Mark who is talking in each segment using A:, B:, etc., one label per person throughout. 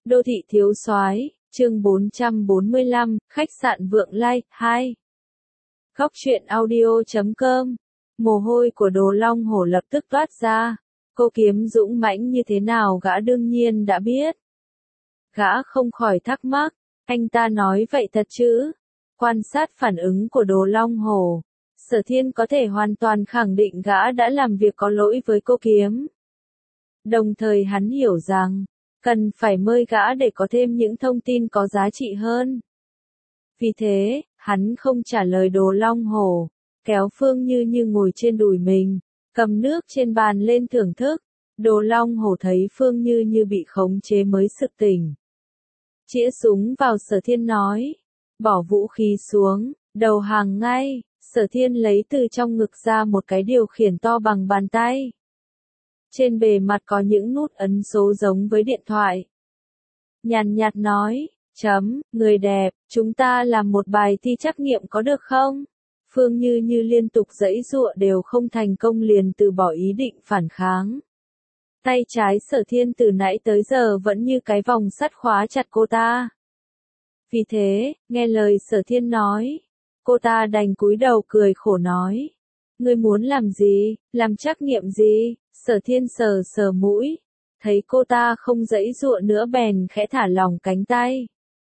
A: Đô thị thiếu soái, chương 445, khách sạn Vượng Lai, 2. Góc truyện audio.com. Mồ hôi của Đồ Long Hổ lập tức toát ra. Cô Kiếm dũng mãnh như thế nào gã đương nhiên đã biết. Gã không khỏi thắc mắc, anh ta nói vậy thật chứ? Quan sát phản ứng của Đồ Long Hổ, Sở Thiên có thể hoàn toàn khẳng định gã đã làm việc có lỗi với cô Kiếm. Đồng thời hắn hiểu rằng, cần phải mời gã để có thêm những thông tin có giá trị hơn. Vì thế, hắn không trả lời Đồ Long Hổ, kéo Phương Như Như ngồi trên đùi mình, cầm nước trên bàn lên thưởng thức. Đồ Long Hổ thấy Phương Như Như bị khống chế mới sực tỉnh. Chĩa súng vào Sở Thiên nói, bỏ vũ khí xuống, đầu hàng ngay. Sở Thiên lấy từ trong ngực ra một cái điều khiển to bằng bàn tay. Trên bề mặt có những nút ấn số giống với điện thoại. Nhàn nhạt nói, người đẹp, chúng ta làm một bài thi trắc nghiệm có được không? Phương Như Như liên tục giãy giụa đều không thành công liền từ bỏ ý định phản kháng. Tay trái Sở Thiên từ nãy tới giờ vẫn như cái vòng sắt khóa chặt cô ta. Vì thế, nghe lời Sở Thiên nói, cô ta đành cúi đầu cười khổ nói. Ngươi muốn làm gì, làm trắc nghiệm gì? Sở Thiên sờ sờ mũi, thấy cô ta không giãy giụa nữa bèn khẽ thả lỏng cánh tay.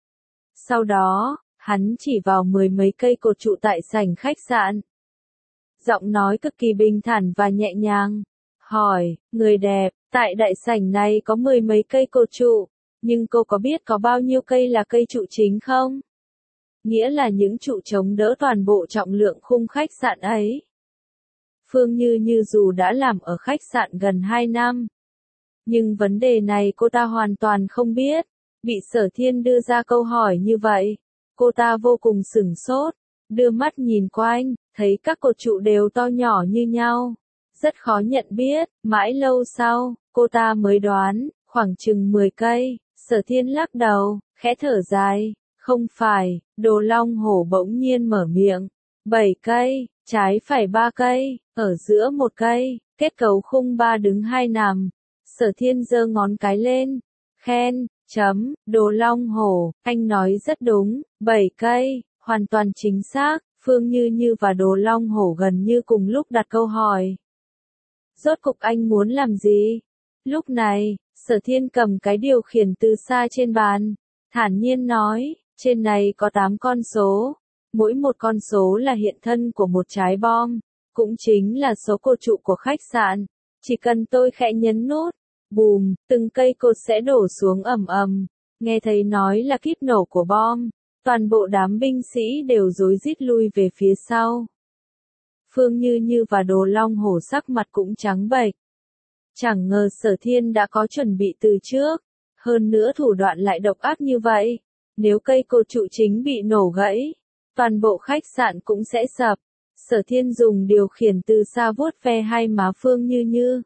A: Sau đó, hắn chỉ vào mười mấy cây cột trụ tại sảnh khách sạn. Giọng nói cực kỳ bình thản và nhẹ nhàng. Hỏi, người đẹp, tại đại sảnh này có mười mấy cây cột trụ, nhưng cô có biết có bao nhiêu cây là cây trụ chính không? Nghĩa là những trụ chống đỡ toàn bộ trọng lượng khung khách sạn ấy. Phương Như Như dù đã làm ở khách sạn gần 2 năm, nhưng vấn đề này cô ta hoàn toàn không biết. Bị Sở Thiên đưa ra câu hỏi như vậy, cô ta vô cùng sửng sốt, đưa mắt nhìn quanh, thấy các cột trụ đều to nhỏ như nhau, rất khó nhận biết. Mãi lâu sau, cô ta mới đoán, khoảng chừng 10 cây. Sở Thiên lắc đầu, khẽ thở dài, không phải. Đồ Long Hổ bỗng nhiên mở miệng, 7 cây, trái phải 3 cây, ở giữa 1 cây, kết cấu khung 3 đứng 2 nằm. Sở Thiên giơ ngón cái lên, khen, Đồ Long Hổ, anh nói rất đúng, 7 cây, hoàn toàn chính xác. Phương Như Như và Đồ Long Hổ gần như cùng lúc đặt câu hỏi. Rốt cục anh muốn làm gì? Lúc này, Sở Thiên cầm cái điều khiển từ xa trên bàn, thản nhiên nói, trên này có 8 con số, mỗi một con số là hiện thân của một trái bom, cũng chính là số cột trụ của khách sạn. Chỉ cần tôi khẽ nhấn nút, bùm, từng cây cột sẽ đổ xuống ầm ầm. Nghe thấy nói là kíp nổ của bom, toàn bộ đám binh sĩ đều rối rít lui về phía sau. Phương Như Như và Đồ Long Hổ sắc mặt cũng trắng bệch. Chẳng ngờ Sở Thiên đã có chuẩn bị từ trước, hơn nữa thủ đoạn lại độc ác như vậy. Nếu cây cột trụ chính bị nổ gãy, toàn bộ khách sạn cũng sẽ sập. Sở Thiên dùng điều khiển từ xa vuốt ve hai má Phương Như Như,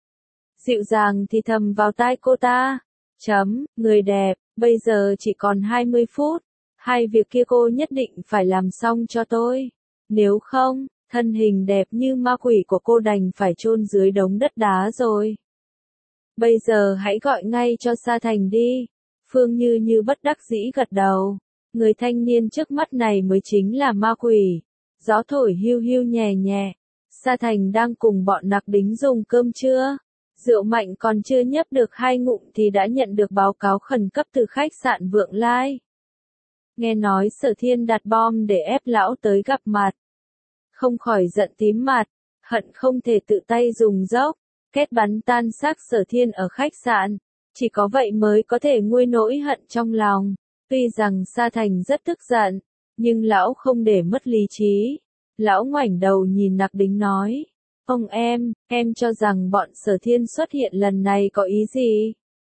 A: dịu dàng thì thầm vào tai cô ta. Người đẹp, bây giờ chỉ còn 20 phút. Hai việc kia cô nhất định phải làm xong cho tôi. Nếu không, thân hình đẹp như ma quỷ của cô đành phải chôn dưới đống đất đá rồi. Bây giờ hãy gọi ngay cho Sa Thành đi. Phương Như Như bất đắc dĩ gật đầu. Người thanh niên trước mắt này mới chính là ma quỷ. Gió thổi hiu hiu nhẹ nhẹ. Sa Thành đang cùng bọn nặc đính dùng cơm trưa. Rượu mạnh còn chưa nhấp được 2 ngụm thì đã nhận được báo cáo khẩn cấp từ khách sạn Vượng Lai. Nghe nói Sở Thiên đặt bom để ép lão tới gặp mặt. Không khỏi giận tím mặt, hận không thể tự tay dùng dốc, kết bắn tan xác Sở Thiên ở khách sạn. Chỉ có vậy mới có thể nguôi nỗi hận trong lòng. Tuy rằng Sa Thành rất tức giận, nhưng lão không để mất lý trí. Lão ngoảnh đầu nhìn nặc đính nói. Ông em cho rằng bọn Sở Thiên xuất hiện lần này có ý gì?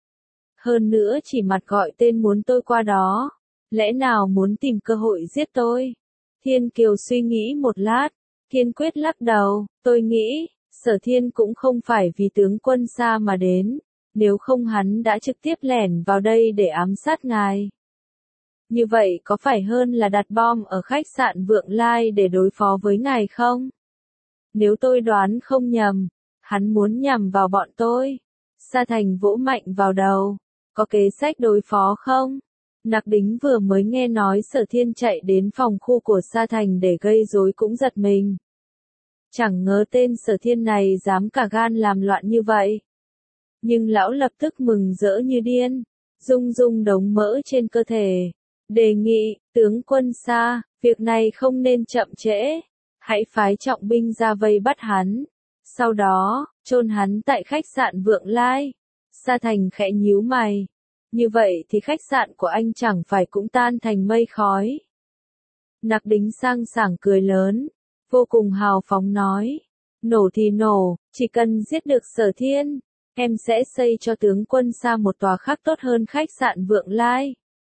A: Hơn nữa chỉ mặt gọi tên muốn tôi qua đó. Lẽ nào muốn tìm cơ hội giết tôi? Thiên Kiều suy nghĩ một lát, kiên quyết lắc đầu. Tôi nghĩ, Sở Thiên cũng không phải vì tướng quân Sa mà đến. Nếu không hắn đã trực tiếp lẻn vào đây để ám sát ngài. Như vậy có phải hơn là đặt bom ở khách sạn Vượng Lai để đối phó với ngài không? Nếu tôi đoán không nhầm, hắn muốn nhằm vào bọn tôi. Sa Thành vỗ mạnh vào đầu. có kế sách đối phó không? Nặc Đính vừa mới nghe nói Sở Thiên chạy đến phòng khu của Sa Thành để gây rối cũng giật mình. Chẳng ngờ tên Sở Thiên này dám cả gan làm loạn như vậy. Nhưng lão lập tức mừng rỡ như điên, rung rung đống mỡ trên cơ thể. Đề nghị, tướng quân Sa, việc này không nên chậm trễ. Hãy phái trọng binh ra vây bắt hắn. Sau đó, chôn hắn tại khách sạn Vượng Lai. Sa Thành khẽ nhíu mày. Như vậy thì khách sạn của anh chẳng phải cũng tan thành mây khói. Nặc Đính sang sảng cười lớn, vô cùng hào phóng nói. Nổ thì nổ, chỉ cần giết được Sở Thiên, em sẽ xây cho tướng quân Sa một tòa khác tốt hơn khách sạn Vượng Lai.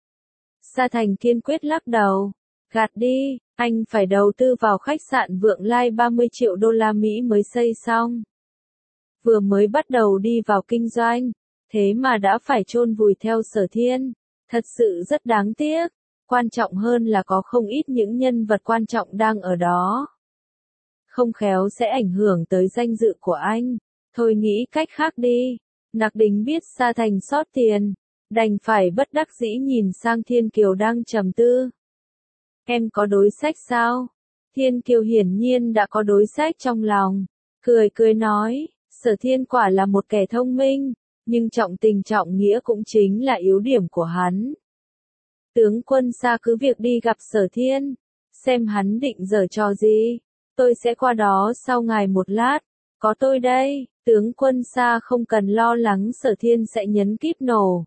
A: Sa Thành kiên quyết lắc đầu. Gạt đi, anh phải đầu tư vào khách sạn Vượng Lai 30 triệu đô la Mỹ mới xây xong. Vừa mới bắt đầu đi vào kinh doanh, thế mà đã phải chôn vùi theo Sở Thiên, thật sự rất đáng tiếc. Quan trọng hơn là có không ít những nhân vật quan trọng đang ở đó. Không khéo sẽ ảnh hưởng tới danh dự của anh. Thôi nghĩ cách khác đi. Nặc Đính biết Sa Thành sót tiền, đành phải bất đắc dĩ nhìn sang Thiên Kiều đang trầm tư. Em có đối sách sao? Thiên Kiều hiển nhiên đã có đối sách trong lòng. Cười cười nói, Sở Thiên quả là một kẻ thông minh, nhưng trọng tình trọng nghĩa cũng chính là yếu điểm của hắn. Tướng quân Sa cứ việc đi gặp Sở Thiên, xem hắn định giở trò gì. Tôi sẽ qua đó sau ngài một lát, có tôi đây. Tướng quân Sa không cần lo lắng Sở Thiên sẽ nhấn kíp nổ.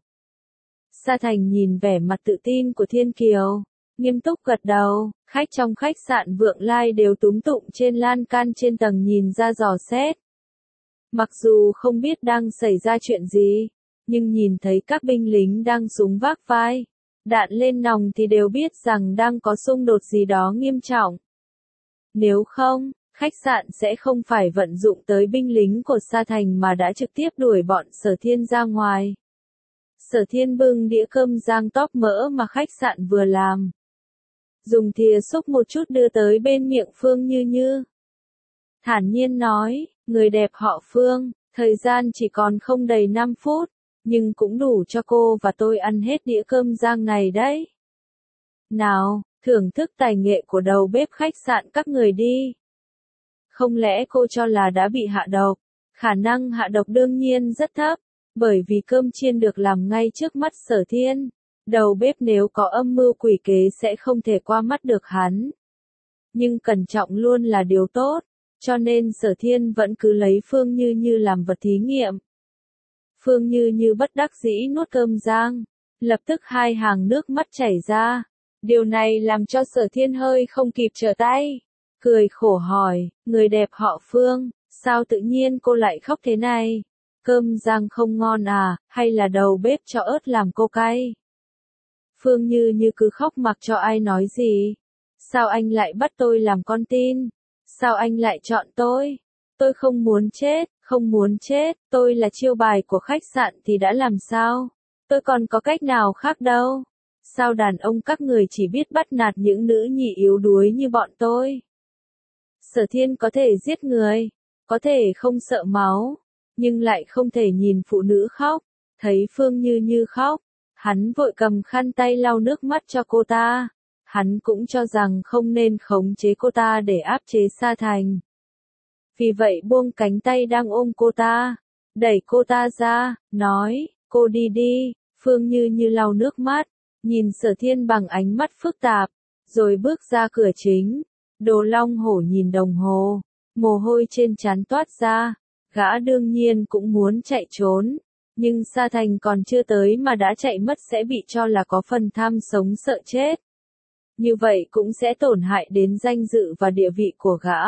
A: Sa Thành nhìn vẻ mặt tự tin của Thiên Kiều, nghiêm túc gật đầu. Khách trong khách sạn Vượng Lai đều túm tụm trên lan can trên tầng nhìn ra dò xét. Mặc dù không biết đang xảy ra chuyện gì, nhưng nhìn thấy các binh lính đang súng vác vai, đạn lên nòng thì đều biết rằng đang có xung đột gì đó nghiêm trọng. Nếu không, khách sạn sẽ không phải vận dụng tới binh lính của Sa Thành mà đã trực tiếp đuổi bọn Sở Thiên ra ngoài. Sở Thiên bưng đĩa cơm rang tóp mỡ mà khách sạn vừa làm, dùng thìa xúc một chút đưa tới bên miệng Phương Như Như. Thản nhiên nói, người đẹp họ Phương, thời gian chỉ còn không đầy 5 phút, nhưng cũng đủ cho cô và tôi ăn hết đĩa cơm rang này đấy. Nào, thưởng thức tài nghệ của đầu bếp khách sạn các người đi. Không lẽ cô cho là đã bị hạ độc? Khả năng hạ độc đương nhiên rất thấp, bởi vì cơm chiên được làm ngay trước mắt Sở Thiên. Đầu bếp nếu có âm mưu quỷ kế sẽ không thể qua mắt được hắn. Nhưng cẩn trọng luôn là điều tốt, cho nên Sở Thiên vẫn cứ lấy Phương Như Như làm vật thí nghiệm. Phương Như Như bất đắc dĩ nuốt cơm rang, lập tức hai hàng nước mắt chảy ra. Điều này làm cho Sở Thiên hơi không kịp trở tay. Cười khổ hỏi, người đẹp họ Phương, sao tự nhiên cô lại khóc thế này? Cơm rang không ngon à, hay là đầu bếp cho ớt làm cô cay? Phương Như Như cứ khóc mặc cho ai nói gì. Sao anh lại bắt tôi làm con tin? Sao anh lại chọn tôi? Tôi không muốn chết, không muốn chết, tôi là chiêu bài của khách sạn thì đã làm sao? Tôi còn có cách nào khác đâu. Sao đàn ông các người chỉ biết bắt nạt những nữ nhị yếu đuối như bọn tôi? Sở Thiên có thể giết người, có thể không sợ máu, nhưng lại không thể nhìn phụ nữ khóc. Thấy Phương Như Như khóc, hắn vội cầm khăn tay lau nước mắt cho cô ta. Hắn cũng cho rằng không nên khống chế cô ta để áp chế Sa Thành. Vì vậy buông cánh tay đang ôm cô ta, đẩy cô ta ra, nói, cô đi đi. Phương Như Như lau nước mắt, nhìn Sở Thiên bằng ánh mắt phức tạp, rồi bước ra cửa chính. Đồ Long Hổ nhìn đồng hồ, mồ hôi trên trán toát ra, gã đương nhiên cũng muốn chạy trốn, nhưng Sa Thành còn chưa tới mà đã chạy mất sẽ bị cho là có phần tham sống sợ chết. Như vậy cũng sẽ tổn hại đến danh dự và địa vị của gã.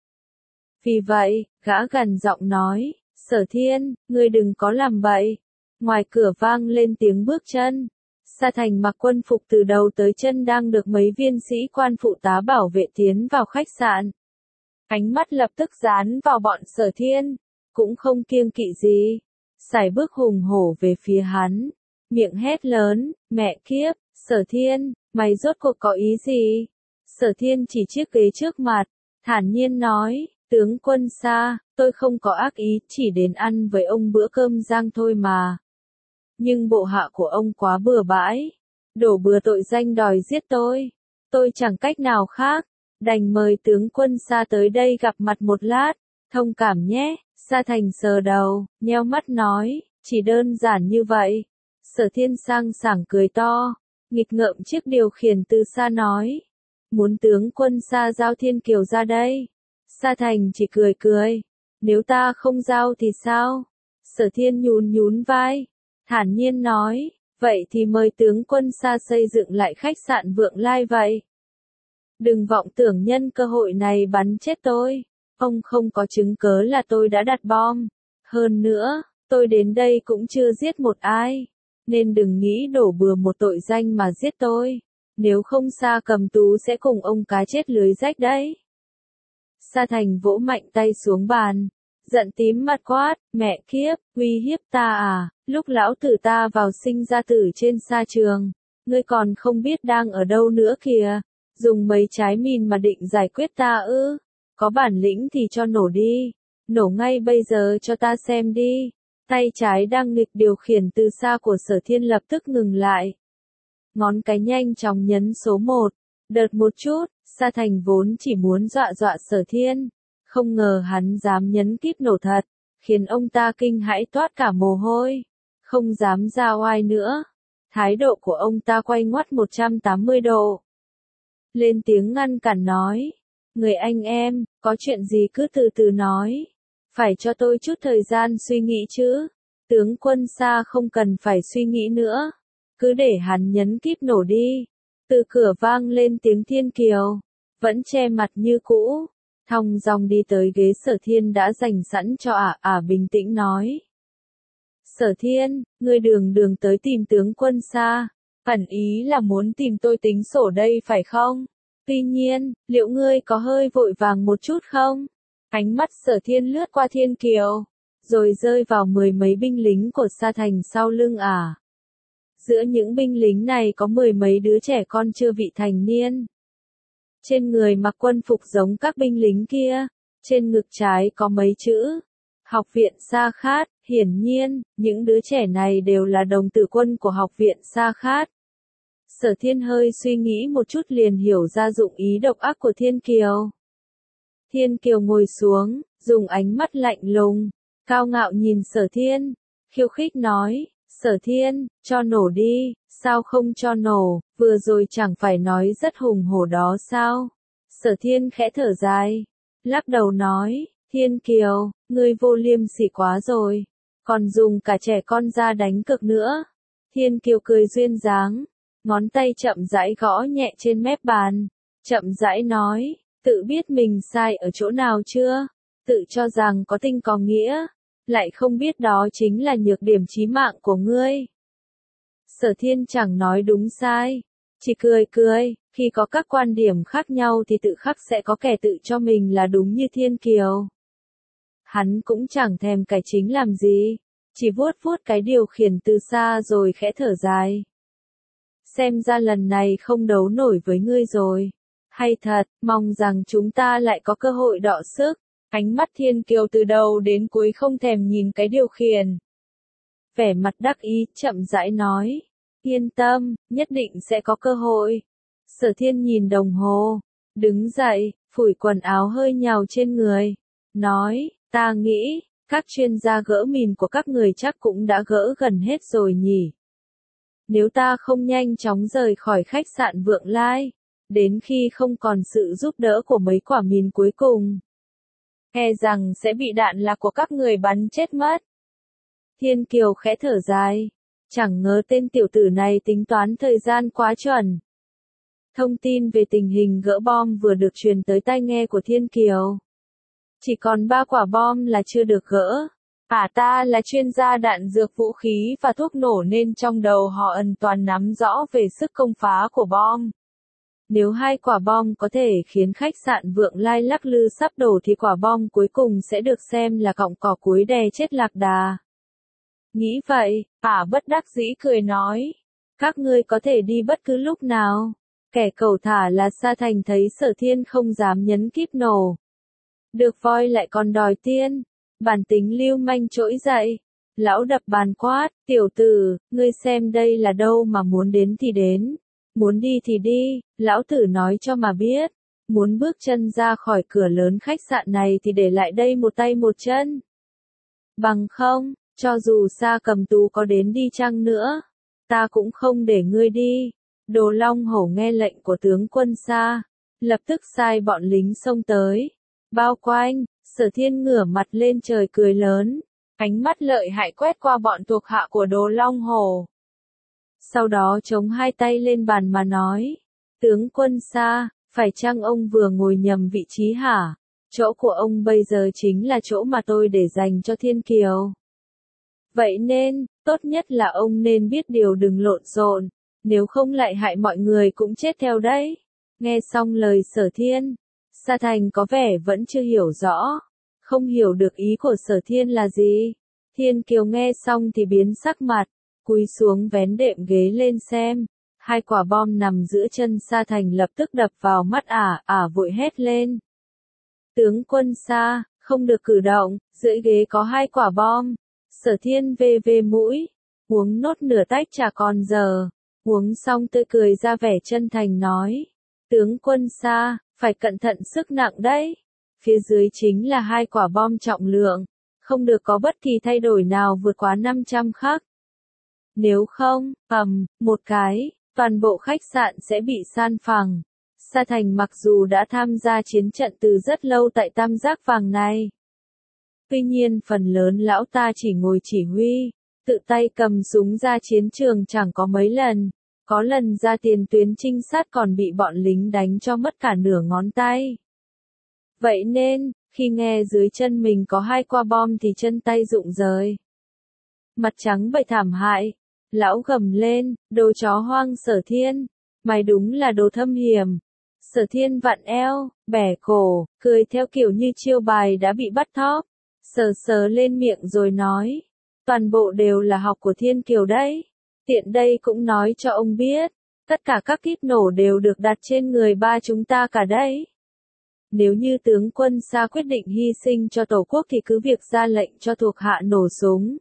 A: Vì vậy, gã gần giọng nói, Sở Thiên, ngươi đừng có làm bậy. Ngoài cửa vang lên tiếng bước chân. Sa Thành mặc quân phục từ đầu tới chân đang được mấy viên sĩ quan phụ tá bảo vệ tiến vào khách sạn. Ánh mắt lập tức dán vào bọn Sở Thiên, cũng không kiêng kỵ gì. Sải bước hùng hổ về phía hắn, miệng hét lớn, mẹ kiếp, Sở Thiên, mày rốt cuộc có ý gì? Sở Thiên chỉ chiếc ghế trước mặt, thản nhiên nói, tướng quân Sa, tôi không có ác ý, chỉ đến ăn với ông bữa cơm rang thôi mà. nhưng bộ hạ của ông quá bừa bãi, đổ bừa tội danh đòi giết tôi chẳng cách nào khác, đành mời tướng quân Sa tới đây gặp mặt một lát, thông cảm nhé. Sa Thành sờ đầu, nheo mắt nói, chỉ đơn giản như vậy. Sở Thiên sang sảng cười to, nghịch ngợm chiếc điều khiển từ xa nói, muốn tướng quân Sa giao Thiên Kiều ra đây. Sa Thành chỉ cười cười, nếu ta không giao thì sao? Sở Thiên nhún nhún vai, thản nhiên nói, vậy thì mời tướng quân Sa xây dựng lại khách sạn Vượng Lai vậy. Đừng vọng tưởng nhân cơ hội này bắn chết tôi. Ông không có chứng cớ là tôi đã đặt bom. Hơn nữa, tôi đến đây cũng chưa giết một ai. Nên đừng nghĩ đổ bừa một tội danh mà giết tôi. Nếu không Sa Cầm Tú sẽ cùng ông cá chết lưới rách đấy. Sa Thành vỗ mạnh tay xuống bàn. Giận tím mặt quát, mẹ kiếp, uy hiếp ta à, lúc lão tử ta vào sinh ra tử trên sa trường. Ngươi còn không biết đang ở đâu nữa kìa. Dùng mấy trái mìn mà định giải quyết ta ư? Có bản lĩnh thì cho nổ đi. Nổ ngay bây giờ cho ta xem đi. Tay trái đang nghịch điều khiển từ xa của Sở Thiên lập tức ngừng lại. Ngón cái nhanh chóng nhấn số 1. Đợt một chút, Sa Thành vốn chỉ muốn dọa dọa Sở Thiên. Không ngờ hắn dám nhấn kíp nổ thật. Khiến ông ta kinh hãi toát cả mồ hôi. Không dám ra oai nữa. Thái độ của ông ta quay ngoắt 180 độ. Lên tiếng ngăn cản nói. Người anh em, có chuyện gì cứ từ từ nói. Phải cho tôi chút thời gian suy nghĩ chứ. Tướng quân Sa không cần phải suy nghĩ nữa. Cứ để hắn nhấn kíp nổ đi. Từ cửa vang lên tiếng Thiên Kiều. Vẫn che mặt như cũ. Thong dong đi tới ghế Sở Thiên đã dành sẵn cho bình tĩnh nói. Sở Thiên, ngươi đường tới tìm tướng quân Sa. Ẩn ý là muốn tìm tôi tính sổ đây phải không? Tuy nhiên, liệu ngươi có hơi vội vàng một chút không? Ánh mắt Sở Thiên lướt qua Thiên Kiều, rồi rơi vào mười mấy binh lính của Sa Thành sau lưng Giữa những binh lính này có mười mấy đứa trẻ con chưa vị thành niên. Trên người mặc quân phục giống các binh lính kia, trên ngực trái có mấy chữ. Học viện Sa Khát, hiển nhiên, những đứa trẻ này đều là đồng tử quân của học viện Sa Khát. Sở Thiên hơi suy nghĩ một chút liền hiểu ra dụng ý độc ác của Thiên Kiều. Thiên Kiều ngồi xuống, dùng ánh mắt lạnh lùng, cao ngạo nhìn Sở Thiên, khiêu khích nói, Sở Thiên, cho nổ đi, sao không cho nổ, vừa rồi chẳng phải nói rất hùng hổ đó sao? Sở Thiên khẽ thở dài, lắc đầu nói, Thiên Kiều, ngươi vô liêm sỉ quá rồi, còn dùng cả trẻ con ra đánh cược nữa. Thiên Kiều cười duyên dáng. Ngón tay chậm rãi gõ nhẹ trên mép bàn, chậm rãi nói, tự biết mình sai ở chỗ nào chưa? Tự cho rằng có tình có nghĩa, lại không biết đó chính là nhược điểm chí mạng của ngươi. Sở Thiên chẳng nói đúng sai, chỉ cười cười, khi có các quan điểm khác nhau thì tự khắc sẽ có kẻ tự cho mình là đúng như Thiên Kiều. Hắn cũng chẳng thèm cải chính làm gì, chỉ vuốt vuốt cái điều khiển từ xa rồi khẽ thở dài. Xem ra lần này không đấu nổi với ngươi rồi. Hay thật, mong rằng chúng ta lại có cơ hội đọ sức. Ánh mắt Thiên Kiều từ đầu đến cuối không thèm nhìn cái điều khiển. Vẻ mặt đắc ý, chậm rãi nói. Yên tâm, nhất định sẽ có cơ hội. Sở Thiên nhìn đồng hồ. Đứng dậy, phủi quần áo hơi nhào trên người. Nói, ta nghĩ, các chuyên gia gỡ mìn của các người chắc cũng đã gỡ gần hết rồi nhỉ. Nếu ta không nhanh chóng rời khỏi khách sạn Vượng Lai, đến khi không còn sự giúp đỡ của mấy quả mìn cuối cùng, e rằng sẽ bị đạn lạc của các người bắn chết mất. Thiên Kiều khẽ thở dài, chẳng ngờ tên tiểu tử này tính toán thời gian quá chuẩn. Thông tin về tình hình gỡ bom vừa được truyền tới tai nghe của Thiên Kiều. Chỉ còn 3 quả bom là chưa được gỡ. Ta là chuyên gia đạn dược vũ khí và thuốc nổ nên trong đầu họ ẩn toàn nắm rõ về sức công phá của bom. Nếu 2 quả bom có thể khiến khách sạn Vượng Lai lắc lư sắp đổ thì quả bom cuối cùng sẽ được xem là cọng cỏ cuối đè chết lạc đà. Nghĩ vậy, bất đắc dĩ cười nói. Các ngươi có thể đi bất cứ lúc nào. Kẻ cẩu thả là Sa Thành thấy Sở Thiên không dám nhấn kíp nổ. Được voi lại còn đòi tiên. Bản tính lưu manh trỗi dậy. Lão đập bàn quát, tiểu tử, ngươi xem đây là đâu mà muốn đến thì đến, muốn đi thì đi, lão tử nói cho mà biết, muốn bước chân ra khỏi cửa lớn khách sạn này thì để lại đây một tay một chân. Bằng không, cho dù Sa Cầm Tú có đến đi chăng nữa, ta cũng không để ngươi đi. Đồ Long Hổ nghe lệnh của tướng quân Sa, lập tức sai bọn lính xông tới, bao quanh. Sở Thiên ngửa mặt lên trời cười lớn, ánh mắt lợi hại quét qua bọn thuộc hạ của Đồ Long Hổ. Sau đó chống hai tay lên bàn mà nói, tướng quân Sa, phải chăng ông vừa ngồi nhầm vị trí hả? Chỗ của ông bây giờ chính là chỗ mà tôi để dành cho Thiên Kiều. Vậy nên, tốt nhất là ông nên biết điều đừng lộn xộn, nếu không lại hại mọi người cũng chết theo đấy. Nghe xong lời Sở Thiên, Sa Thành có vẻ vẫn chưa hiểu rõ, không hiểu được ý của Sở Thiên là gì. Thiên Kiều nghe xong thì biến sắc mặt, cúi xuống vén đệm ghế lên xem, hai quả bom nằm giữa chân Sa Thành lập tức đập vào mắt vội hét lên. Tướng quân Sa, không được cử động, dưới ghế có hai quả bom. Sở Thiên về mũi, uống nốt nửa tách trà còn giờ, uống xong tươi cười ra vẻ chân thành nói. Tướng quân Sa, phải cẩn thận sức nặng đấy. Phía dưới chính là hai quả bom trọng lượng, không được có bất kỳ thay đổi nào vượt quá 500 khắc. Nếu không, một cái, toàn bộ khách sạn sẽ bị san phẳng. Sa Thành mặc dù đã tham gia chiến trận từ rất lâu tại Tam Giác Vàng này. Tuy nhiên phần lớn lão ta chỉ ngồi chỉ huy, tự tay cầm súng ra chiến trường chẳng có mấy lần. Có lần ra tiền tuyến trinh sát còn bị bọn lính đánh cho mất cả nửa ngón tay. Vậy nên, khi nghe dưới chân mình có hai quả bom thì chân tay rụng rời. Mặt trắng bệch thảm hại, lão gầm lên, đồ chó hoang Sở Thiên, mày đúng là đồ thâm hiểm. Sở Thiên vặn eo, bẻ cổ, cười theo kiểu như chiêu bài đã bị bắt thóp, sờ lên miệng rồi nói, toàn bộ đều là học của Thiên Kiều đấy. Tiện đây cũng nói cho ông biết, tất cả các kíp nổ đều được đặt trên người ba chúng ta cả đấy. Nếu như tướng quân Sa quyết định hy sinh cho Tổ quốc thì cứ việc ra lệnh cho thuộc hạ nổ súng.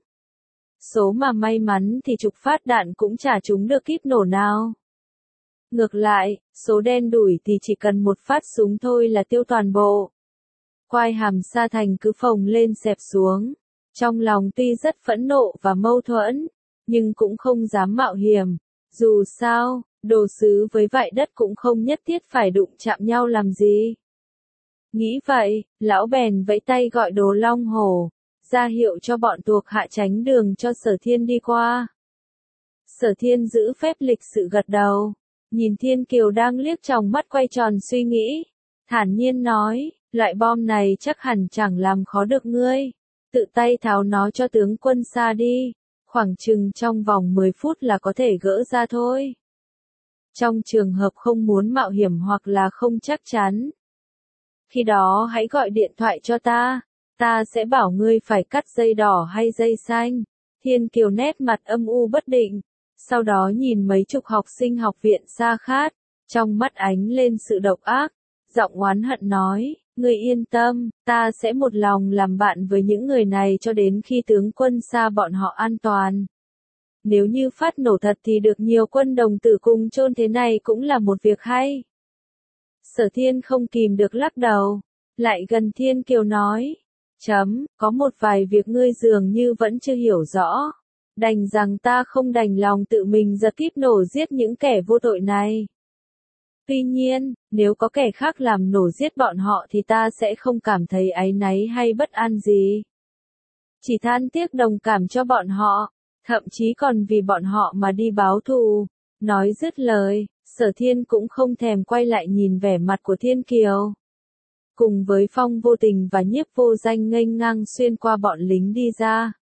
A: Số mà may mắn thì chục phát đạn cũng chả trúng được kíp nổ nào. Ngược lại, số đen đủi thì chỉ cần một phát súng thôi là tiêu toàn bộ. Quai hàm Sa Thành cứ phồng lên xẹp xuống. Trong lòng tuy rất phẫn nộ và mâu thuẫn, nhưng cũng không dám mạo hiểm. Dù sao, đồ sứ với vại đất cũng không nhất thiết phải đụng chạm nhau làm gì. Nghĩ vậy, lão bèn vẫy tay gọi Đồ Long Hổ, ra hiệu cho bọn thuộc hạ tránh đường cho Sở Thiên đi qua. Sở Thiên giữ phép lịch sự gật đầu, nhìn Thiên Kiều đang liếc tròng mắt quay tròn suy nghĩ, thản nhiên nói, loại bom này chắc hẳn chẳng làm khó được ngươi, tự tay tháo nó cho tướng quân Sa đi, khoảng chừng trong vòng 10 phút là có thể gỡ ra thôi. Trong trường hợp không muốn mạo hiểm hoặc là không chắc chắn, khi đó hãy gọi điện thoại cho ta sẽ bảo ngươi phải cắt dây đỏ hay dây xanh. Thiên Kiều nét mặt âm u bất định, sau đó nhìn mấy chục học sinh học viện Sa Khát, trong mắt ánh lên sự độc ác, giọng oán hận nói, ngươi yên tâm, ta sẽ một lòng làm bạn với những người này cho đến khi tướng quân Sa bọn họ an toàn. Nếu như phát nổ thật thì được nhiều quân đồng tử cùng chôn thế này cũng là một việc hay. Sở Thiên không kìm được lắc đầu, lại gần Thiên Kiều nói, có một vài việc ngươi dường như vẫn chưa hiểu rõ, đành rằng ta không đành lòng tự mình giật kíp nổ giết những kẻ vô tội này. Tuy nhiên, nếu có kẻ khác làm nổ giết bọn họ thì ta sẽ không cảm thấy áy náy hay bất an gì. Chỉ than tiếc đồng cảm cho bọn họ, thậm chí còn vì bọn họ mà đi báo thù. Nói dứt lời, Sở Thiên cũng không thèm quay lại nhìn vẻ mặt của Thiên Kiều. Cùng với Phong Vô Tình và Nhiếp Vô Danh nghênh ngang xuyên qua bọn lính đi ra.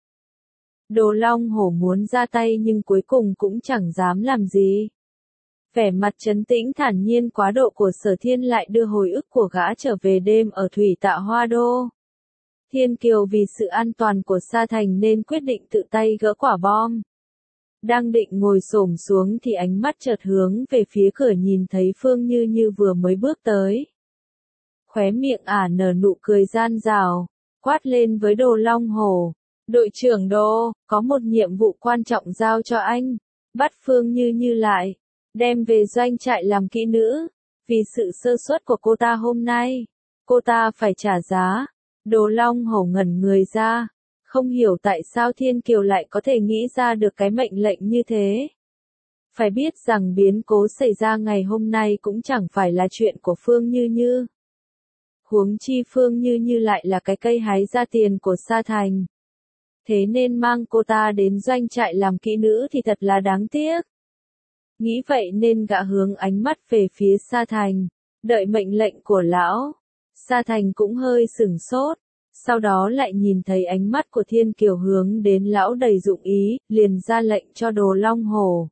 A: Đồ Long Hổ muốn ra tay nhưng cuối cùng cũng chẳng dám làm gì. Vẻ mặt trấn tĩnh thản nhiên quá độ của Sở Thiên lại đưa hồi ức của gã trở về đêm ở Thủy Tạ Hoa Đô. Thiên Kiều vì sự an toàn của Sa Thành nên quyết định tự tay gỡ quả bom. Đang định ngồi xổm xuống thì ánh mắt chợt hướng về phía cửa nhìn thấy Phương Như Như vừa mới bước tới. Khóe miệng nở nụ cười gian rào, quát lên với Đồ Long Hổ, Đội trưởng Đồ, có một nhiệm vụ quan trọng giao cho anh. Bắt Phương Như Như lại. Đem về doanh trại làm kỹ nữ. Vì sự sơ suất của cô ta hôm nay, cô ta phải trả giá. Đồ Long Hổ ngẩn người ra. Không hiểu tại sao Thiên Kiều lại có thể nghĩ ra được cái mệnh lệnh như thế. Phải biết rằng biến cố xảy ra ngày hôm nay cũng chẳng phải là chuyện của Phương Như Như. Huống chi Phương Như Như lại là cái cây hái ra tiền của Sa Thành. Thế nên mang cô ta đến doanh trại làm kỹ nữ thì thật là đáng tiếc. Nghĩ vậy nên gã hướng ánh mắt về phía Sa Thành, đợi mệnh lệnh của lão. Sa Thành cũng hơi sửng sốt, sau đó lại nhìn thấy ánh mắt của Thiên Kiều hướng đến lão đầy dụng ý, liền ra lệnh cho Đồ Long Hổ.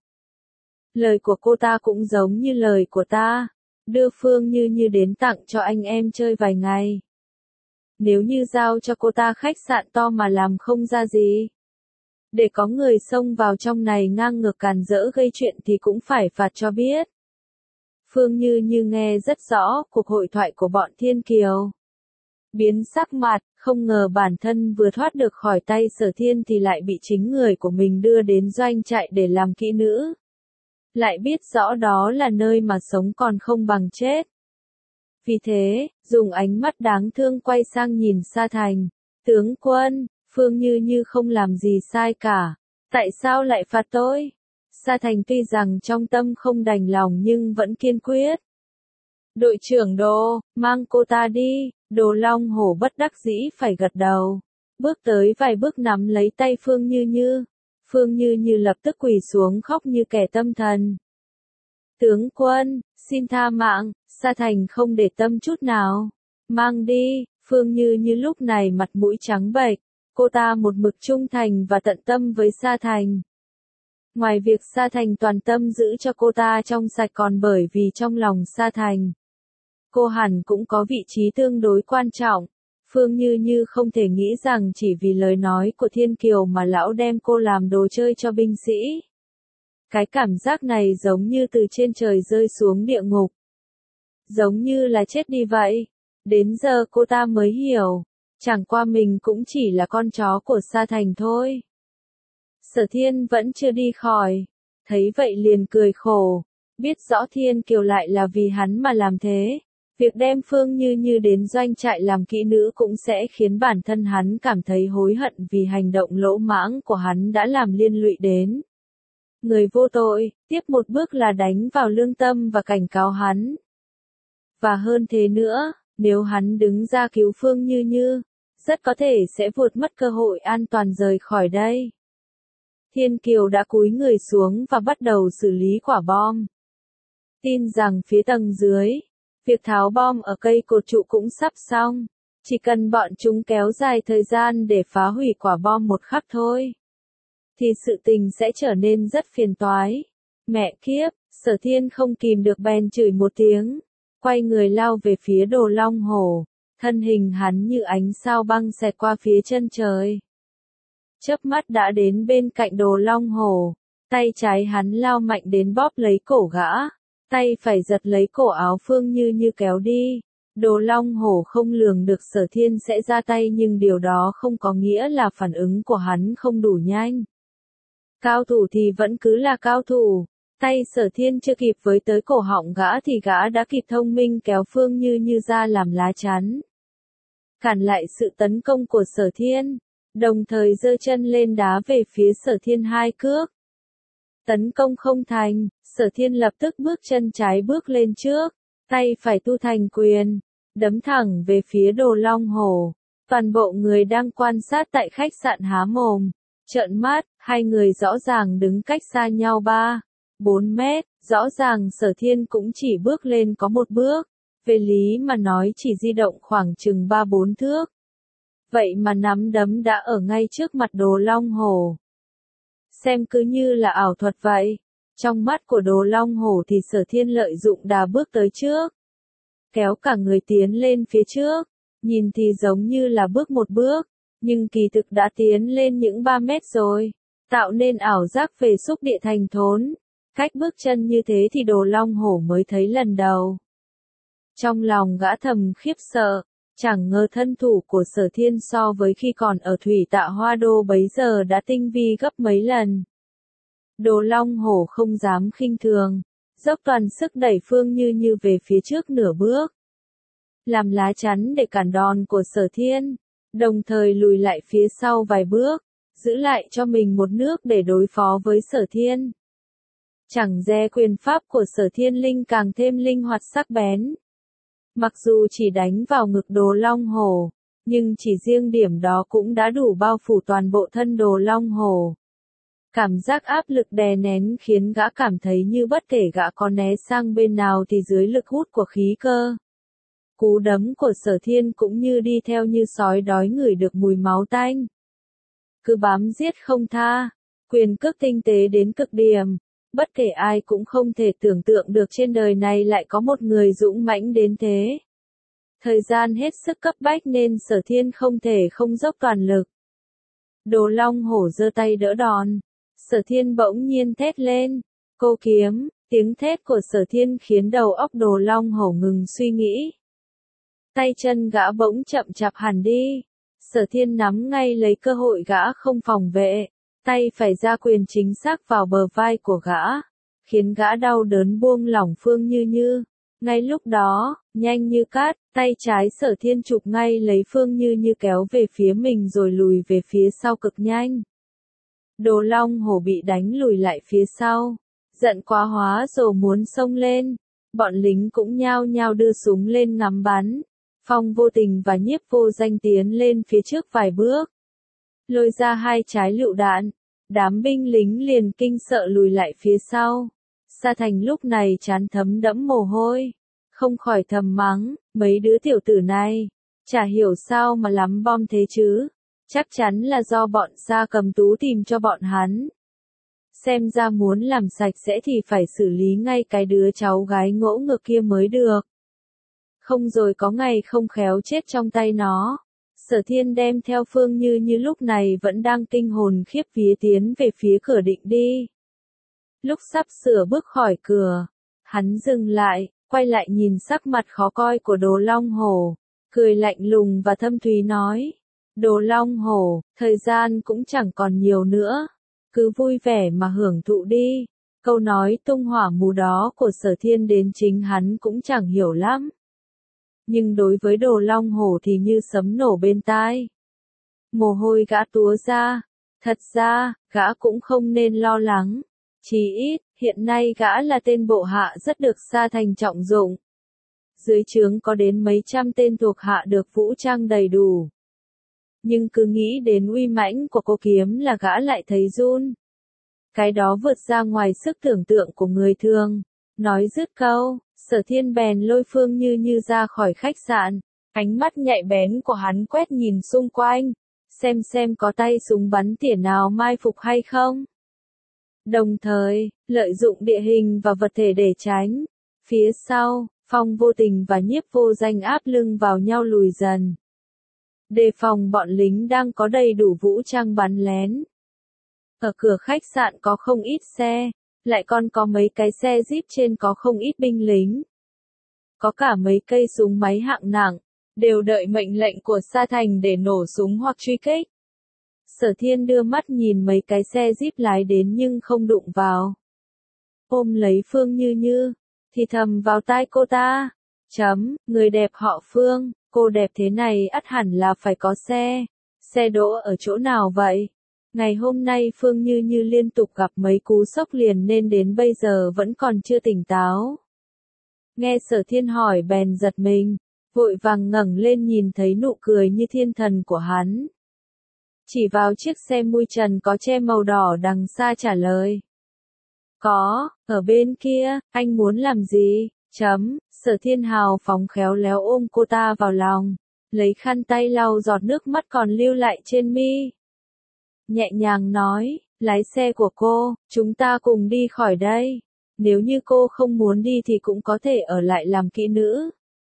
A: Lời của cô ta cũng giống như lời của ta, đưa Phương Như Như đến tặng cho anh em chơi vài ngày. Nếu như giao cho cô ta khách sạn to mà làm không ra gì, để có người xông vào trong này ngang ngược càn rỡ gây chuyện thì cũng phải phạt cho biết. Phương Như Như nghe rất rõ cuộc hội thoại của bọn Thiên Kiều. Biến sắc mặt, không ngờ bản thân vừa thoát được khỏi tay Sở Thiên thì lại bị chính người của mình đưa đến doanh trại để làm kỹ nữ. Lại biết rõ đó là nơi mà sống còn không bằng chết. Vì thế, dùng ánh mắt đáng thương quay sang nhìn Sa Thành. Tướng quân, Phương Như Như không làm gì sai cả. Tại sao lại phạt tôi? Sa Thành tuy rằng trong tâm không đành lòng nhưng vẫn kiên quyết. Đội trưởng Đồ, mang cô ta đi. Đồ Long Hổ bất đắc dĩ phải gật đầu. Bước tới vài bước nắm lấy tay Phương Như Như. Phương Như Như lập tức quỳ xuống khóc như kẻ tâm thần. Tướng quân, xin tha mạng. Sa Thành không để tâm chút nào. Mang đi. Phương Như Như lúc này mặt mũi trắng bệch. Cô ta một mực trung thành và tận tâm với Sa Thành. Ngoài việc Sa Thành toàn tâm giữ cho cô ta trong sạch còn bởi vì trong lòng Sa Thành, cô hẳn cũng có vị trí tương đối quan trọng. Phương Như Như không thể nghĩ rằng chỉ vì lời nói của Thiên Kiều mà lão đem cô làm đồ chơi cho binh sĩ. Cái cảm giác này giống như từ trên trời rơi xuống địa ngục. Giống như là chết đi vậy. Đến giờ cô ta mới hiểu, chẳng qua mình cũng chỉ là con chó của Sa Thành thôi. Sở Thiên vẫn chưa đi khỏi, thấy vậy liền cười khổ, biết rõ Thiên Kiều lại là vì hắn mà làm thế. Việc đem Phương Như Như đến doanh trại làm kỹ nữ cũng sẽ khiến bản thân hắn cảm thấy hối hận vì hành động lỗ mãng của hắn đã làm liên lụy đến người vô tội, tiếp một bước là đánh vào lương tâm và cảnh cáo hắn. Và hơn thế nữa, nếu hắn đứng ra cứu Phương Như Như, rất có thể sẽ vụt mất cơ hội an toàn rời khỏi đây. Thiên Kiều đã cúi người xuống và bắt đầu xử lý quả bom. Tin rằng phía tầng dưới, việc tháo bom ở cây cột trụ cũng sắp xong. Chỉ cần bọn chúng kéo dài thời gian để phá hủy quả bom một khắc thôi, thì sự tình sẽ trở nên rất phiền toái. Mẹ kiếp, Sở Thiên không kìm được bèn chửi một tiếng. Quay người lao về phía Đồ Long Hổ. Thân hình hắn như ánh sao băng xẹt qua phía chân trời. Chớp mắt đã đến bên cạnh Đồ Long Hổ. Tay trái hắn lao mạnh đến bóp lấy cổ gã. Tay phải giật lấy cổ áo Phương Như Như kéo đi. Đồ Long Hổ không lường được Sở Thiên sẽ ra tay nhưng điều đó không có nghĩa là phản ứng của hắn không đủ nhanh. Cao thủ thì vẫn cứ là cao thủ. Tay Sở Thiên chưa kịp với tới cổ họng gã thì gã đã kịp thông minh kéo Phương Như Như ra làm lá chắn. Cản lại sự tấn công của Sở Thiên, đồng thời giơ chân lên đá về phía Sở Thiên 2 cước. Tấn công không thành, Sở Thiên lập tức bước chân trái bước lên trước, tay phải tu thành quyền, đấm thẳng về phía Đồ Long Hổ. Toàn bộ người đang quan sát tại khách sạn há mồm, trợn mắt, hai người rõ ràng đứng cách xa nhau 3-4 mét, rõ ràng Sở Thiên cũng chỉ bước lên có một bước, về lý mà nói chỉ di động khoảng chừng 3-4 thước. Vậy mà nắm đấm đã ở ngay trước mặt Đồ Long Hổ. Xem cứ như là ảo thuật vậy. Trong mắt của Đồ Long Hổ thì Sở Thiên lợi dụng đà bước tới trước, kéo cả người tiến lên phía trước, nhìn thì giống như là bước một bước, nhưng kỳ thực đã tiến lên những 3 mét rồi, tạo nên ảo giác về xúc địa thành thốn. Cách bước chân như thế thì Đồ Long Hổ mới thấy lần đầu. Trong lòng gã thầm khiếp sợ, Chẳng ngờ thân thủ của Sở Thiên so với khi còn ở Thủy Tạ Hoa Đô bấy giờ đã tinh vi gấp mấy lần. Đồ Long Hổ không dám khinh thường, dốc toàn sức đẩy Phương Như Như về phía trước nửa bước, làm lá chắn để cản đòn của Sở Thiên, đồng thời lùi lại phía sau vài bước, giữ lại cho mình một nước để đối phó với Sở Thiên. Chẳng dè quyền pháp của Sở Thiên Linh càng thêm linh hoạt sắc bén. Mặc dù chỉ đánh vào ngực Đồ Long Hổ, nhưng chỉ riêng điểm đó cũng đã đủ bao phủ toàn bộ thân Đồ Long Hổ. Cảm giác áp lực đè nén khiến gã cảm thấy như bất kể gã có né sang bên nào thì dưới lực hút của khí cơ. Cú đấm của Sở Thiên cũng như đi theo như sói đói ngửi được mùi máu tanh. Cứ bám giết không tha, quyền cước tinh tế đến cực điểm. Bất kể ai cũng không thể tưởng tượng được trên đời này lại có một người dũng mãnh đến thế. Thời gian hết sức cấp bách nên Sở Thiên không thể không dốc toàn lực. Đồ Long Hổ giơ tay đỡ đòn. Sở Thiên bỗng nhiên thét lên. Cô kiếm, tiếng thét của Sở Thiên khiến đầu óc Đồ Long Hổ ngừng suy nghĩ. Tay chân gã bỗng chậm chạp hẳn đi. Sở Thiên nắm ngay lấy cơ hội gã không phòng vệ. Tay phải ra quyền chính xác vào bờ vai của gã, khiến gã đau đớn buông lỏng Phương Như Như. Ngay lúc đó, nhanh như cát, tay trái Sở Thiên chụp ngay lấy Phương Như Như kéo về phía mình rồi lùi về phía sau cực nhanh. Đồ Long Hổ bị đánh lùi lại phía sau, giận quá hóa rồi muốn xông lên. Bọn lính cũng nhao nhao đưa súng lên ngắm bắn. Phong Vô Tình và Nhiếp Vô Danh tiến lên phía trước vài bước, lôi ra 2 trái lựu đạn. Đám binh lính liền kinh sợ lùi lại phía sau. Sa Thành lúc này trán thấm đẫm mồ hôi, không khỏi thầm mắng, mấy đứa tiểu tử này, chả hiểu sao mà lắm bom thế chứ, chắc chắn là do bọn Sa Cầm Tú tìm cho bọn hắn. Xem ra muốn làm sạch sẽ thì phải xử lý ngay cái đứa cháu gái ngỗ ngược kia mới được. Không rồi có ngày không khéo chết trong tay nó. Sở Thiên đem theo Phương Như Như lúc này vẫn đang kinh hồn khiếp vía tiến về phía cửa định đi. Lúc sắp sửa bước khỏi cửa, hắn dừng lại, quay lại nhìn sắc mặt khó coi của Đồ Long Hổ, cười lạnh lùng và thâm thúy nói. Đồ Long Hổ, thời gian cũng chẳng còn nhiều nữa, cứ vui vẻ mà hưởng thụ đi. Câu nói tung hỏa mù đó của Sở Thiên đến chính hắn cũng chẳng hiểu lắm. Nhưng đối với Đồ Long Hổ thì như sấm nổ bên tai. Mồ hôi gã túa ra. Thật ra, gã cũng không nên lo lắng. Chí ít, hiện nay gã là tên bộ hạ rất được Sa Thành trọng dụng. Dưới trướng có đến mấy trăm tên thuộc hạ được vũ trang đầy đủ. Nhưng cứ nghĩ đến uy mãnh của cô kiếm là gã lại thấy run. Cái đó vượt ra ngoài sức tưởng tượng của người thường. Nói dứt câu, Sở Thiên bèn lôi Phương Như Như ra khỏi khách sạn. Ánh mắt nhạy bén của hắn quét nhìn xung quanh, xem có tay súng bắn tỉa nào mai phục hay không. Đồng thời, lợi dụng địa hình và vật thể để tránh. Phía sau, Phong Vô Tình và Nhiếp Vô Danh áp lưng vào nhau lùi dần. Đề phòng bọn lính đang có đầy đủ vũ trang bắn lén. Ở cửa khách sạn có không ít xe, lại còn có mấy cái xe jeep trên có không ít binh lính. Có cả mấy cây súng máy hạng nặng, đều đợi mệnh lệnh của Sa Thành để nổ súng hoặc truy kích. Sở Thiên đưa mắt nhìn mấy cái xe jeep lái đến nhưng không đụng vào. Ôm lấy Phương Như Như, thì thầm vào tai cô ta. Người đẹp họ Phương, cô đẹp thế này ắt hẳn là phải có xe. Xe đỗ ở chỗ nào vậy? Ngày hôm nay Phương Như Như liên tục gặp mấy cú sốc liền nên đến bây giờ vẫn còn chưa tỉnh táo. Nghe Sở Thiên hỏi bèn giật mình, vội vàng ngẩng lên nhìn thấy nụ cười như thiên thần của hắn. Chỉ vào chiếc xe mui trần có che màu đỏ đằng xa trả lời. Có, ở bên kia, anh muốn làm gì? Sở Thiên hào phóng khéo léo ôm cô ta vào lòng, lấy khăn tay lau giọt nước mắt còn lưu lại trên mi. Nhẹ nhàng nói, lái xe của cô, chúng ta cùng đi khỏi đây. Nếu như cô không muốn đi thì cũng có thể ở lại làm kỹ nữ.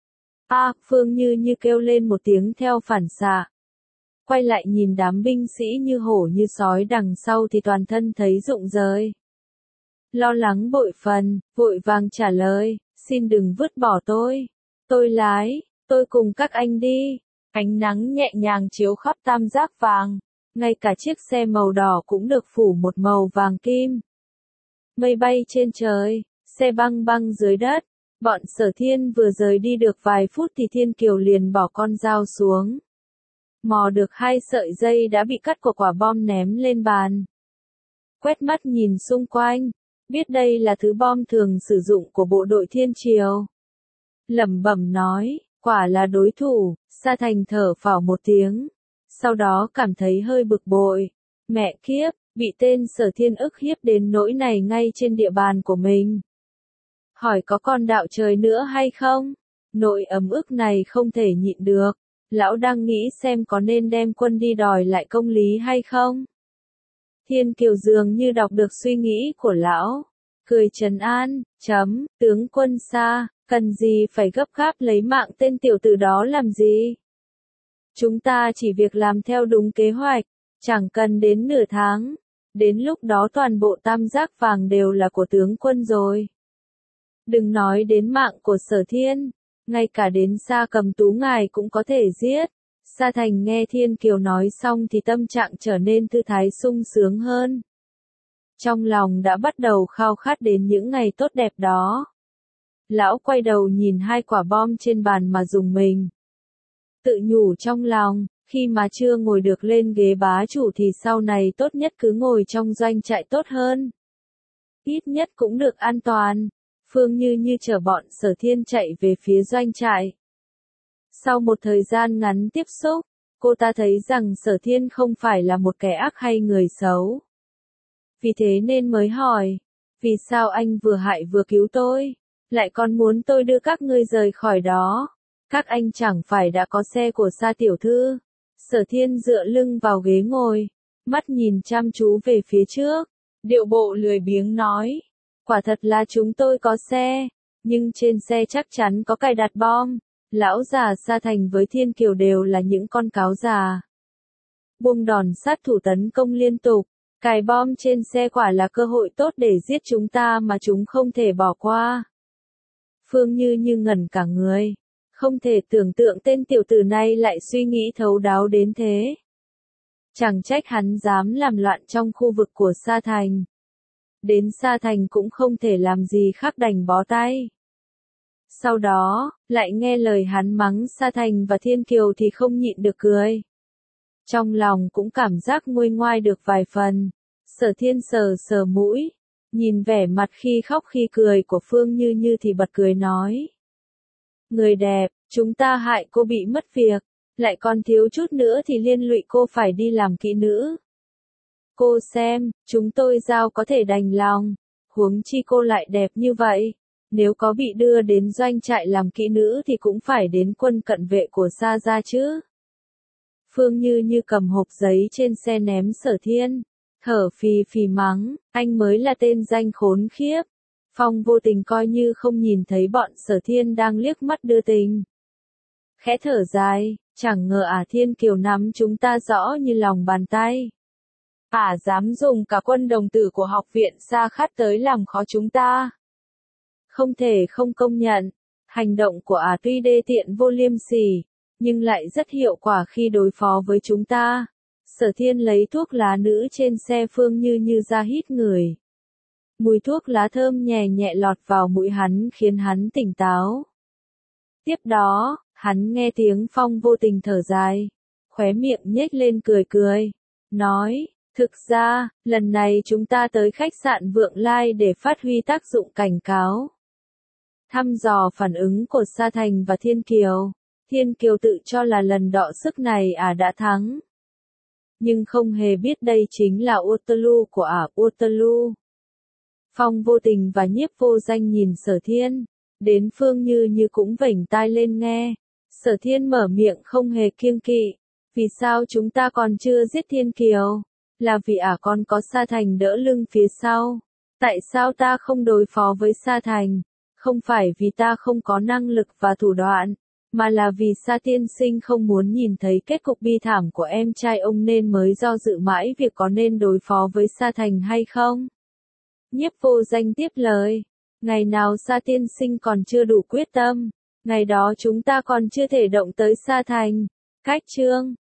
A: Phương Như Như kêu lên một tiếng theo phản xạ. Quay lại nhìn đám binh sĩ như hổ như sói đằng sau thì toàn thân thấy rụng rời. Lo lắng bội phần, vội vàng trả lời, xin đừng vứt bỏ tôi. Tôi lái, tôi cùng các anh đi. Ánh nắng nhẹ nhàng chiếu khắp tam giác vàng, ngay cả chiếc xe màu đỏ cũng được phủ một màu vàng kim. Mây bay trên trời, xe băng băng dưới đất. Bọn Sở Thiên vừa rời đi được vài phút thì Thiên Kiều liền bỏ con dao xuống. Mò được 2 sợi dây đã bị cắt của quả bom ném lên bàn. Quét mắt nhìn xung quanh, biết đây là thứ bom thường sử dụng của bộ đội Thiên Triều. Lẩm bẩm nói, quả là đối thủ. Sa Thành thở phào một tiếng, sau đó cảm thấy hơi bực bội. Mẹ kiếp, bị tên Sở Thiên ức hiếp đến nỗi này ngay trên địa bàn của mình. Hỏi có con đạo trời nữa hay không? Nỗi ấm ức này không thể nhịn được. Lão đang nghĩ xem có nên đem quân đi đòi lại công lý hay không? Thiên Kiều dường như đọc được suy nghĩ của lão. Cười trấn an, tướng quân Sa, cần gì phải gấp gáp lấy mạng tên tiểu tử đó làm gì? Chúng ta chỉ việc làm theo đúng kế hoạch, chẳng cần đến nửa tháng. Đến lúc đó toàn bộ tam giác vàng đều là của tướng quân rồi. Đừng nói đến mạng của Sở Thiên, ngay cả đến Sa Cầm Tú ngài cũng có thể giết. Sa Thành nghe Thiên Kiều nói xong thì tâm trạng trở nên thư thái sung sướng hơn. Trong lòng đã bắt đầu khao khát đến những ngày tốt đẹp đó. Lão quay đầu nhìn 2 quả bom trên bàn mà rùng mình. Tự nhủ trong lòng, khi mà chưa ngồi được lên ghế bá chủ thì sau này tốt nhất cứ ngồi trong doanh trại tốt hơn. Ít nhất cũng được an toàn. Phương Như chở bọn Sở Thiên chạy về phía doanh trại. Sau một thời gian ngắn tiếp xúc, cô ta thấy rằng Sở Thiên không phải là một kẻ ác hay người xấu. Vì thế nên mới hỏi, vì sao anh vừa hại vừa cứu tôi, lại còn muốn tôi đưa các ngươi rời khỏi đó? Các anh chẳng phải đã có xe của Sa tiểu thư? Sở Thiên dựa lưng vào ghế ngồi, mắt nhìn chăm chú về phía trước, điệu bộ lười biếng nói. Quả thật là chúng tôi có xe, nhưng trên xe chắc chắn có cài đặt bom. Lão già Sa Thành với Thiên Kiều đều là những con cáo già. Buông đòn sát thủ tấn công liên tục, cài bom trên xe quả là cơ hội tốt để giết chúng ta mà chúng không thể bỏ qua. Phương Như ngẩn cả người, không thể tưởng tượng tên tiểu tử này lại suy nghĩ thấu đáo đến thế. Chẳng trách hắn dám làm loạn trong khu vực của Sa Thành. Đến Sa Thành cũng không thể làm gì khác đành bó tay. Sau đó, lại nghe lời hắn mắng Sa Thành và Thiên Kiều thì không nhịn được cười. Trong lòng cũng cảm giác nguôi ngoai được vài phần. Sở Thiên sờ mũi, nhìn vẻ mặt khi khóc khi cười của Phương Như thì bật cười nói. Người đẹp, chúng ta hại cô bị mất việc, lại còn thiếu chút nữa thì liên lụy cô phải đi làm kỹ nữ. Cô xem, chúng tôi giao có thể đành lòng, huống chi cô lại đẹp như vậy. Nếu có bị đưa đến doanh trại làm kỹ nữ thì cũng phải đến quân cận vệ của Sa gia chứ. Phương Như cầm hộp giấy trên xe ném Sở Thiên, thở phì mắng, anh mới là tên danh khốn khiếp. Phong vô tình coi như không nhìn thấy bọn Sở Thiên đang liếc mắt đưa tình. Khẽ thở dài, chẳng ngờ Thiên Kiều nắm chúng ta rõ như lòng bàn tay. Dám dùng cả quân đồng tử của học viện Sa Khát tới làm khó chúng ta. Không thể không công nhận, hành động của tuy đê tiện vô liêm sỉ, nhưng lại rất hiệu quả khi đối phó với chúng ta. Sở Thiên lấy thuốc lá nữ trên xe Phương Như ra hít ngửi. Mùi thuốc lá thơm nhẹ lọt vào mũi hắn khiến hắn tỉnh táo. Tiếp đó, hắn nghe tiếng Phong vô tình thở dài, khóe miệng nhếch lên cười, nói, thực ra, lần này chúng ta tới khách sạn Vượng Lai để phát huy tác dụng cảnh cáo. Thăm dò phản ứng của Sa Thành và Thiên Kiều. Thiên Kiều tự cho là lần đọ sức này đã thắng. Nhưng không hề biết đây chính là Waterloo của Waterloo. Phong vô tình và Nhiếp vô danh nhìn Sở Thiên. Đến Phương Như cũng vểnh tai lên nghe. Sở Thiên mở miệng không hề kiêng kỵ. Vì sao chúng ta còn chưa giết Thiên Kiều? Là vì còn có Sa Thành đỡ lưng phía sau. Tại sao ta không đối phó với Sa Thành? Không phải vì ta không có năng lực và thủ đoạn, mà là vì Sa tiên sinh không muốn nhìn thấy kết cục bi thảm của em trai ông nên mới do dự mãi việc có nên đối phó với Sa Thành hay không. Nhiếp vô danh tiếp lời, ngày nào Sa tiên sinh còn chưa đủ quyết tâm, Ngày đó chúng ta còn chưa thể động tới Sa Thành. Khách trương.